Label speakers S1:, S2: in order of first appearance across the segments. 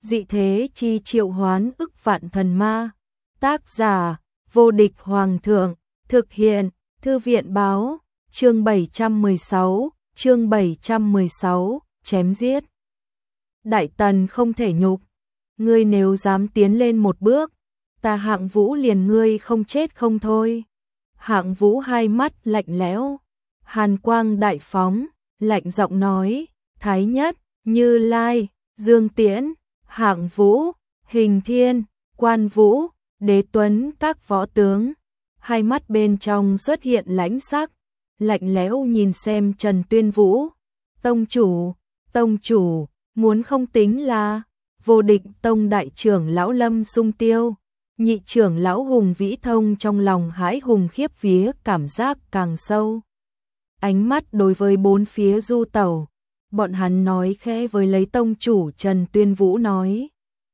S1: dị thế chi triệu hoán ức vạn thần ma. Tác giả, vô địch hoàng thượng, thực hiện, thư viện báo, chương 716, chém giết. Đại Tần không thể nhục, ngươi nếu dám tiến lên một bước, ta Hạng Vũ liền ngươi không chết không thôi. Hạng Vũ hai mắt lạnh lẽo, hàn quang đại phóng, lạnh giọng nói, Thái Nhất, Như Lai, Dương Tiễn, Hạng Vũ, Hình Thiên, Quan Vũ, Đế Tuấn các võ tướng, hai mắt bên trong xuất hiện lãnh sắc, lạnh lẽo nhìn xem Trần Tuyên Vũ. Tông chủ, muốn không tính là Vô Địch Tông đại trưởng lão Lâm Sung Tiêu, nhị trưởng lão Hùng Vĩ Thông trong lòng hãi hùng khiếp vía cảm giác càng sâu. Ánh mắt đối với bốn phía du tẩu, bọn hắn nói khẽ với lấy tông chủ Trần Tuyên Vũ nói.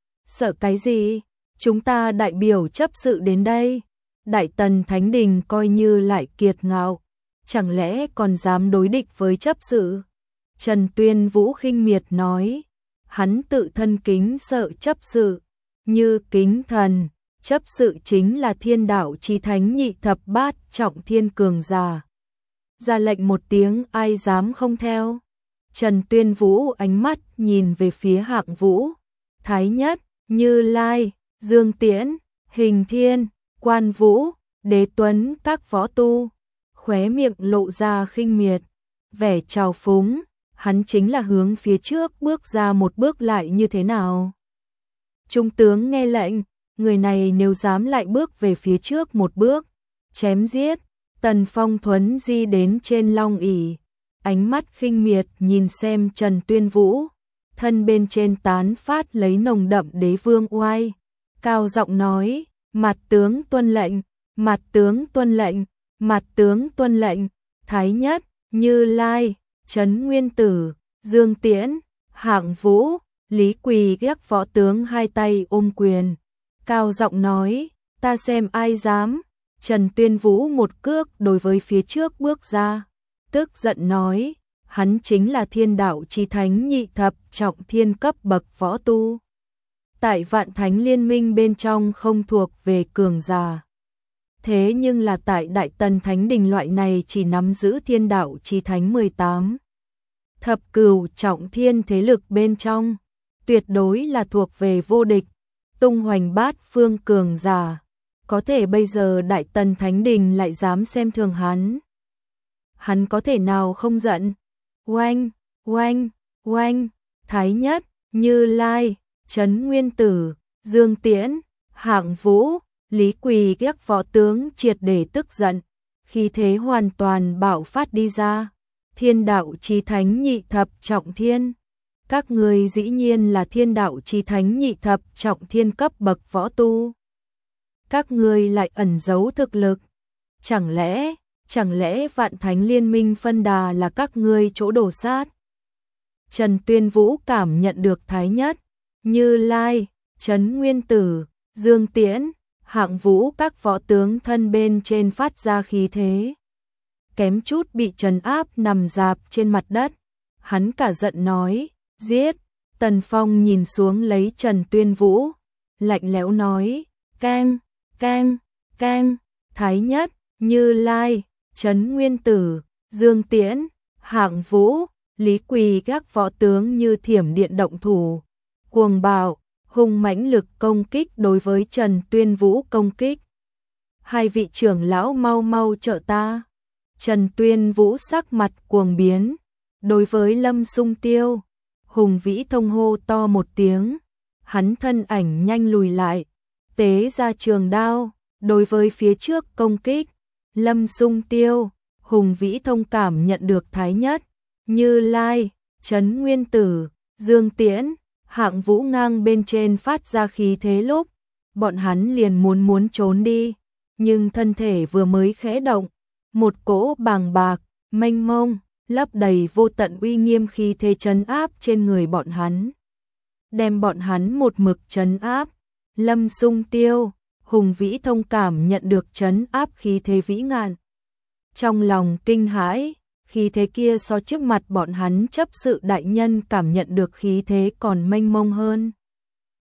S1: Sợ cái gì? Chúng ta đại biểu chấp sự đến đây. Đại Tần Thánh Đình coi như lại kiệt ngạo, chẳng lẽ còn dám đối địch với chấp sự? Trần Tuyên Vũ khinh miệt nói, hắn tự thân kính sợ chấp sự, như kính thần, chấp sự chính là thiên đạo chí thánh nhị thập bát trọng thiên cường giả. Ra lệnh một tiếng ai dám không theo. Trần Tuyên Vũ ánh mắt nhìn về phía Hạng Vũ, Thái Nhất, Như Lai, Dương Tiễn, Hình Thiên, Quan Vũ, Đế Tuấn các võ tu, khóe miệng lộ ra khinh miệt, vẻ trào phúng, hắn chính là hướng phía trước bước ra một bước lại như thế nào? Trung tướng nghe lệnh, người này nếu dám lại bước về phía trước một bước, chém giết. Tần Phong thuấn di đến trên long ỷ, ánh mắt khinh miệt nhìn xem Trần Tuyên Vũ, thân bên trên tán phát lấy nồng đậm đế vương oai, cao giọng nói, mặt tướng tuân lệnh, mặt tướng tuân lệnh, mặt tướng tuân lệnh. Thái Nhất, Như Lai, Trấn Nguyên Tử, Dương Tiễn, Hạng Vũ, Lý Quỳ các võ tướng hai tay ôm quyền, cao giọng nói, ta xem ai dám. Trần Tuyên Vũ một cước đối với phía trước bước ra, tức giận nói, hắn chính là thiên đạo chí thánh nhị thập trọng thiên cấp bậc võ tu. Tại Vạn Thánh Liên Minh bên trong không thuộc về cường giả. Thế nhưng là tại Đại Tần Thánh Đình loại này chỉ nắm giữ thiên đạo chí thánh 18. Thập cửu trọng thiên thế lực bên trong, tuyệt đối là thuộc về vô địch, tung hoành bát phương cường giả. Có thể bây giờ Đại Tần Thánh Đình lại dám xem thường hắn. Hắn có thể nào không giận? Oanh, oanh, oanh, Thái Nhất, Như Lai, Trấn Nguyên Tử, Dương Tiễn, Hạng Vũ, Lý Quỳ các võ tướng triệt để tức giận, khí thế hoàn toàn bạo phát đi ra. Thiên đạo chí thánh nhị thập trọng thiên. Các người dĩ nhiên là thiên đạo chí thánh nhị thập trọng thiên cấp bậc võ tu. Các ngươi lại ẩn giấu thực lực. Chẳng lẽ Vạn Thánh Liên Minh phân đà là các ngươi chỗ đổ sát? Trần Tuyên Vũ cảm nhận được Thái Nhất, Như Lai, Trấn Nguyên Tử, Dương Tiễn, Hạng Vũ các võ tướng thân bên trên phát ra khí thế, kém chút bị trấn áp nằm rạp trên mặt đất. Hắn cả giận nói, giết. Tần Phong nhìn xuống lấy Trần Tuyên Vũ, lạnh lẽo nói, cang, cang, cang. Thái Nhất, Như Lai, Trấn Nguyên Tử, Dương Tiễn, Hạng Vũ, Lý Quỳ các võ tướng như thiểm điện động thủ, cuồng bạo, hung mãnh lực công kích đối với Trần Tuyên Vũ công kích. Hai vị trưởng lão mau mau trợ ta. Trần Tuyên Vũ sắc mặt cuồng biến, đối với Lâm Sung Tiêu, Hùng Vĩ Thông hô to một tiếng, hắn thân ảnh nhanh lùi lại, tế ra trường đao, đối với phía trước công kích. Lâm Sung Tiêu, Hùng Vĩ Thông cảm nhận được Thái Nhất, Như Lai, Trấn Nguyên Tử, Dương Tiễn, Hạng Vũ ngang bên trên phát ra khí thế lúc, bọn hắn liền muốn trốn đi, nhưng thân thể vừa mới khẽ động, một cỗ bàng bạc, mênh mông, lấp đầy vô tận uy nghiêm khí thế trấn áp trên người bọn hắn, đem bọn hắn một mực trấn áp. Lâm Sung Tiêu, Hùng Vĩ Thông cảm nhận được trấn áp khí thế vĩ ngạn, trong lòng kinh hãi, khí thế kia so trước mặt bọn hắn chấp sự đại nhân cảm nhận được khí thế còn mênh mông hơn.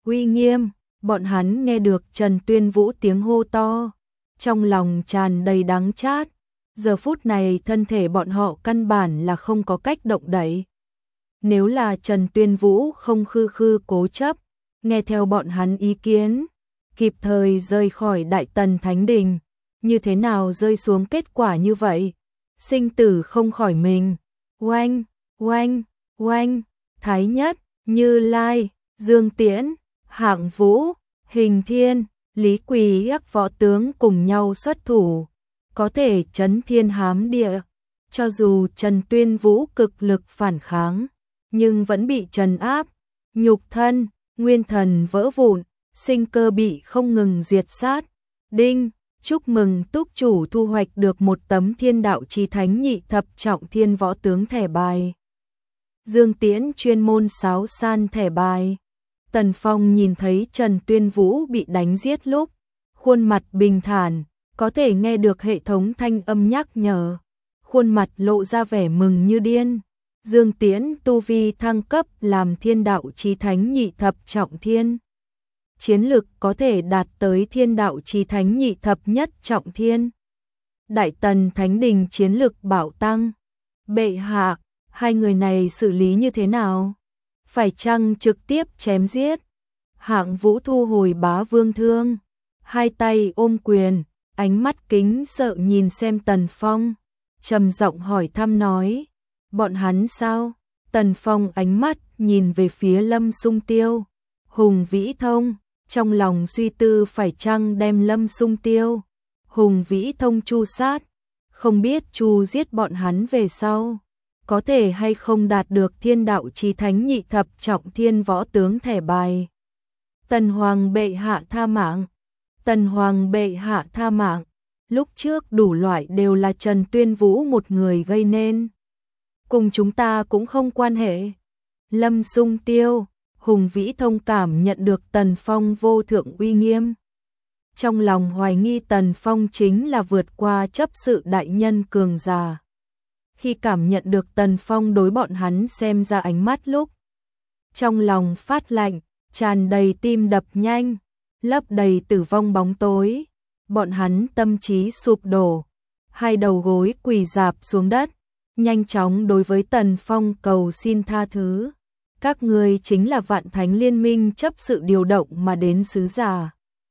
S1: uy nghiêm. Bọn hắn nghe được Trần Tuyên Vũ tiếng hô to, trong lòng tràn đầy đắng chát. Giờ phút này thân thể bọn họ căn bản là không có cách động đậy. Nếu là Trần Tuyên Vũ không khư khư cố chấp, nghe theo bọn hắn ý kiến, kịp thời rời khỏi Đại Tần Thánh Đình, như thế nào rơi xuống kết quả như vậy? Sinh tử không khỏi mình. Oanh, oanh, oanh, Thái Nhất, Như Lai, Dương Tiễn, Hạng Vũ, Hình Thiên, Lý Quỳ các võ tướng cùng nhau xuất thủ, có thể chấn thiên hám địa. Cho dù Trần Tuyên Vũ cực lực phản kháng, nhưng vẫn bị trấn áp, nhục thân, nguyên thần vỡ vụn, sinh cơ bị không ngừng diệt sát. Đinh, chúc mừng túc chủ thu hoạch được một tấm Thiên Đạo Chí Thánh Nhị Thập Trọng Thiên Võ Tướng thẻ bài. Dương Tiễn chuyên môn sáo san thẻ bài. Tần Phong nhìn thấy Trần Tuyên Vũ bị đánh giết lúc, khuôn mặt bình thản, có thể nghe được hệ thống thanh âm nhắc nhở, khuôn mặt lộ ra vẻ mừng như điên. Dương Tiễn tu vi thăng cấp làm Thiên Đạo Chí Thánh Nhị Thập Trọng Thiên. Chiến lực có thể đạt tới Thiên Đạo Chí Thánh Nhị Thập Nhất Trọng Thiên. Đại Tần Thánh Đình chiến lực bạo tăng. Bệ hạ, hai người này xử lý như thế nào? Phải chăng trực tiếp chém giết? Hạng Vũ thu hồi bá vương thương, hai tay ôm quyền, ánh mắt kính sợ nhìn xem Tần Phong, trầm giọng hỏi thăm nói, bọn hắn sao? Tần Phong ánh mắt nhìn về phía Lâm Sung Tiêu, Hùng Vĩ Thông, trong lòng suy tư phải chăng đem Lâm Sung Tiêu, Hùng Vĩ Thông chu sát, không biết chu giết bọn hắn về sau, có thể hay không đạt được Thiên Đạo Chí Thánh Nhị Thập Trọng Thiên Võ Tướng thẻ bài. Tần Hoàng bệ hạ tha mạng. Tần Hoàng bệ hạ tha mạng. Lúc trước đủ loại đều là Trần Tuyên Vũ một người gây nên, cùng chúng ta cũng không quan hệ. Lâm Sung Tiêu, Hùng Vĩ Thông cảm nhận được Tần Phong vô thượng uy nghiêm, trong lòng hoài nghi Tần Phong chính là vượt qua chấp sự đại nhân cường giả. Khi cảm nhận được Tần Phong đối bọn hắn xem ra ánh mắt lúc, trong lòng phát lạnh, tràn đầy tim đập nhanh, lấp đầy tử vong bóng tối. Bọn hắn tâm trí sụp đổ, hai đầu gối quỳ rạp xuống đất, nhanh chóng đối với Tần Phong cầu xin tha thứ. Các ngươi chính là Vạn Thánh Liên Minh chấp sự điều động mà đến sứ giả.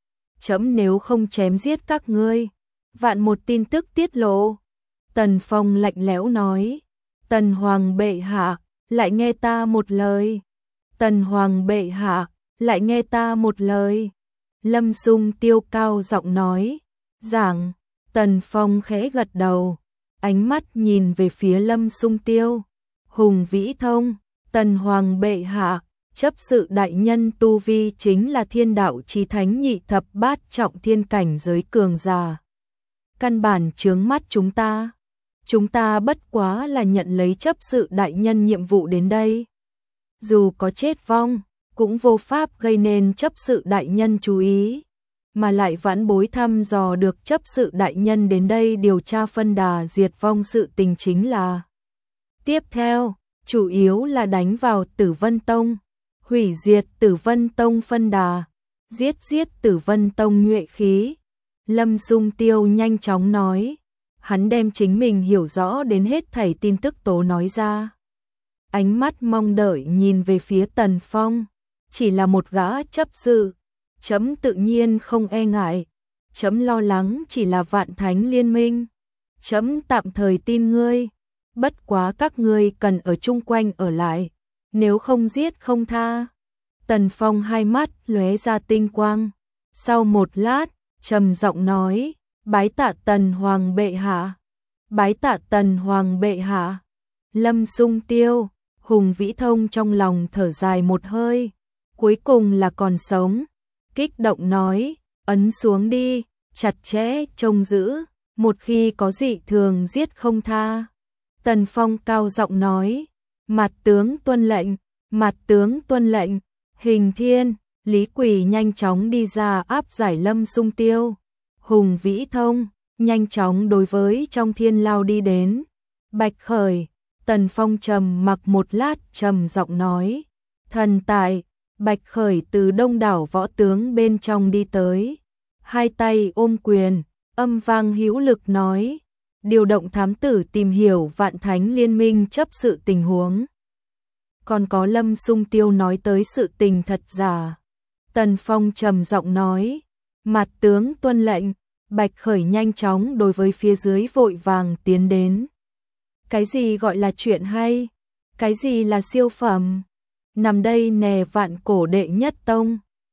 S1: Trẫm nếu không chém giết các ngươi, vạn một tin tức tiết lộ. Tần Phong lạnh lẽo nói, Tần Hoàng bệ hạ, lại nghe ta một lời. Tần Hoàng bệ hạ, lại nghe ta một lời. Lâm Sung Tiêu cao giọng nói, giảng. Tần Phong khẽ gật đầu, ánh mắt nhìn về phía Lâm Sung Tiêu, Hùng Vĩ Thông, Tần Hoàng bệ hạ, chấp sự đại nhân tu vi chính là Thiên Đạo Chí Thánh Nhị Thập Bát Trọng Thiên cảnh giới cường giả. Căn bản chướng mắt chúng ta bất quá là nhận lấy chấp sự đại nhân nhiệm vụ đến đây. Dù có chết vong, cũng vô pháp gây nên chấp sự đại nhân chú ý, mà lại vãn bối thăm dò được chấp sự đại nhân đến đây điều tra phân đà diệt vong sự tình chính là. Tiếp theo, chủ yếu là đánh vào Tử Vân Tông, hủy diệt Tử Vân Tông phân đà, giết Tử Vân Tông nhuệ khí. Lâm Sung Tiêu nhanh chóng nói, hắn đem chính mình hiểu rõ đến hết thảy tin tức tố nói ra. Ánh mắt mong đợi nhìn về phía Tần Phong, chỉ là một gã chấp sự, chấm tự nhiên không e ngại, chấm lo lắng chỉ là Vạn Thánh Liên Minh, chấm tạm thời tin ngươi, bất quá các ngươi cần ở chung quanh ở lại, nếu không giết không tha. Tần Phong hai mắt lóe ra tinh quang, sau một lát, trầm giọng nói, bái tạ Tần Hoàng bệ hạ, bái tạ Tần Hoàng bệ hạ. Lâm Sung Tiêu, Hùng Vĩ Thông trong lòng thở dài một hơi, cuối cùng là còn sống, kích động nói, ấn xuống đi, chặt chẽ trông giữ, một khi có dị thường giết không tha. Tần Phong cao giọng nói, mặt tướng tuân lệnh, mặt tướng tuân lệnh. Hình Thiên, Lý Quỳ nhanh chóng đi ra áp giải Lâm Sung Tiêu, Hùng Vĩ Thông nhanh chóng đối với trong thiên lao đi đến. Bạch Khởi, Tần Phong trầm mặc một lát trầm giọng nói, thần tại, Bạch Khởi từ đông đảo võ tướng bên trong đi tới, hai tay ôm quyền, âm vang hữu lực nói, điều động thám tử tìm hiểu Vạn Thánh Liên minh chấp sự tình huống. Còn có Lâm Sung Tiêu nói tới sự tình thật giả. Tần Phong trầm giọng nói, mặt tướng tuân lệnh. Bạch Khởi nhanh chóng đối với phía dưới vội vàng tiến đến. Cái gì gọi là chuyện hay? Cái gì là siêu phẩm? Nằm đây nè Vạn Cổ đệ nhất tông.